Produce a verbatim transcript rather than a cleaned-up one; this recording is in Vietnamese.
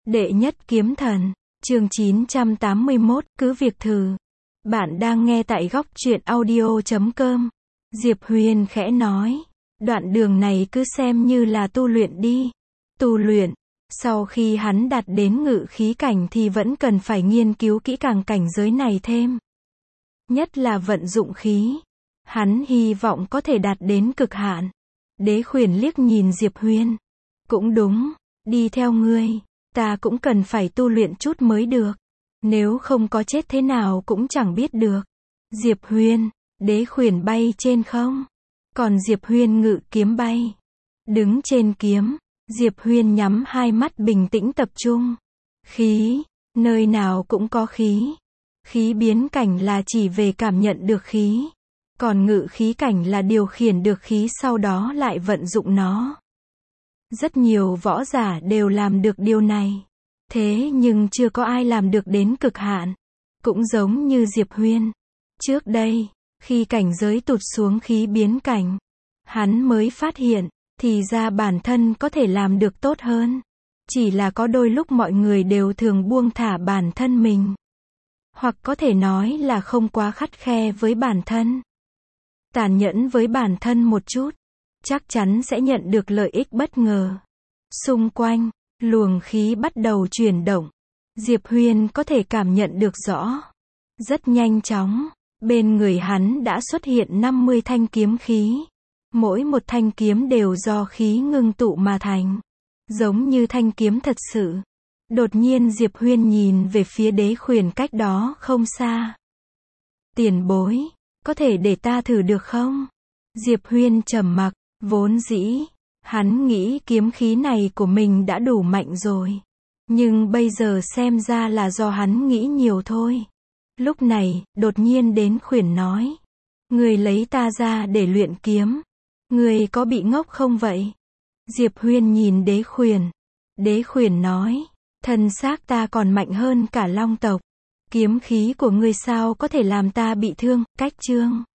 Đệ nhất kiếm thần, chương chín trăm tám mươi mốt, cứ việc thử. Bạn đang nghe tại góc truyện audio chấm com. Diệp Huyền khẽ nói, đoạn đường này cứ xem như là tu luyện đi. Tu luyện, sau khi hắn đạt đến ngự khí cảnh thì vẫn cần phải nghiên cứu kỹ càng cảnh giới này thêm. Nhất là vận dụng khí. Hắn hy vọng có thể đạt đến cực hạn. Đế Khuyển liếc nhìn Diệp Huyền. Cũng đúng, đi theo ngươi, ta cũng cần phải tu luyện chút mới được. Nếu không có chết thế nào cũng chẳng biết được. Diệp Huyền, Đế Khuyển bay trên không. Còn Diệp Huyền ngự kiếm bay. Đứng trên kiếm, Diệp Huyền nhắm hai mắt bình tĩnh tập trung. Khí, nơi nào cũng có khí. Khí biến cảnh là chỉ về cảm nhận được khí. Còn ngự khí cảnh là điều khiển được khí sau đó lại vận dụng nó. Rất nhiều võ giả đều làm được điều này. Thế nhưng chưa có ai làm được đến cực hạn. Cũng giống như Diệp Huyền. Trước đây, khi cảnh giới tụt xuống khí biến cảnh, hắn mới phát hiện, thì ra bản thân có thể làm được tốt hơn. Chỉ là có đôi lúc mọi người đều thường buông thả bản thân mình. Hoặc có thể nói là không quá khắt khe với bản thân. Tàn nhẫn với bản thân một chút, chắc chắn sẽ nhận được lợi ích bất ngờ. Xung quanh, luồng khí bắt đầu chuyển động. Diệp Huyền có thể cảm nhận được rõ. Rất nhanh chóng, bên người hắn đã xuất hiện năm mươi thanh kiếm khí. Mỗi một thanh kiếm đều do khí ngưng tụ mà thành. Giống như thanh kiếm thật sự. Đột nhiên Diệp Huyền nhìn về phía Đế Khuyển cách đó không xa. Tiền bối, có thể để ta thử được không? Diệp Huyền trầm mặc, vốn dĩ, hắn nghĩ kiếm khí này của mình đã đủ mạnh rồi. Nhưng bây giờ xem ra là do hắn nghĩ nhiều thôi. Lúc này, đột nhiên Đế Khuyển nói. Người lấy ta ra để luyện kiếm. Người có bị ngốc không vậy? Diệp Huyền nhìn Đế Khuyển. Đế Khuyển nói. Thân xác ta còn mạnh hơn cả long tộc. Kiếm khí của ngươi sao có thể làm ta bị thương? Cách chương.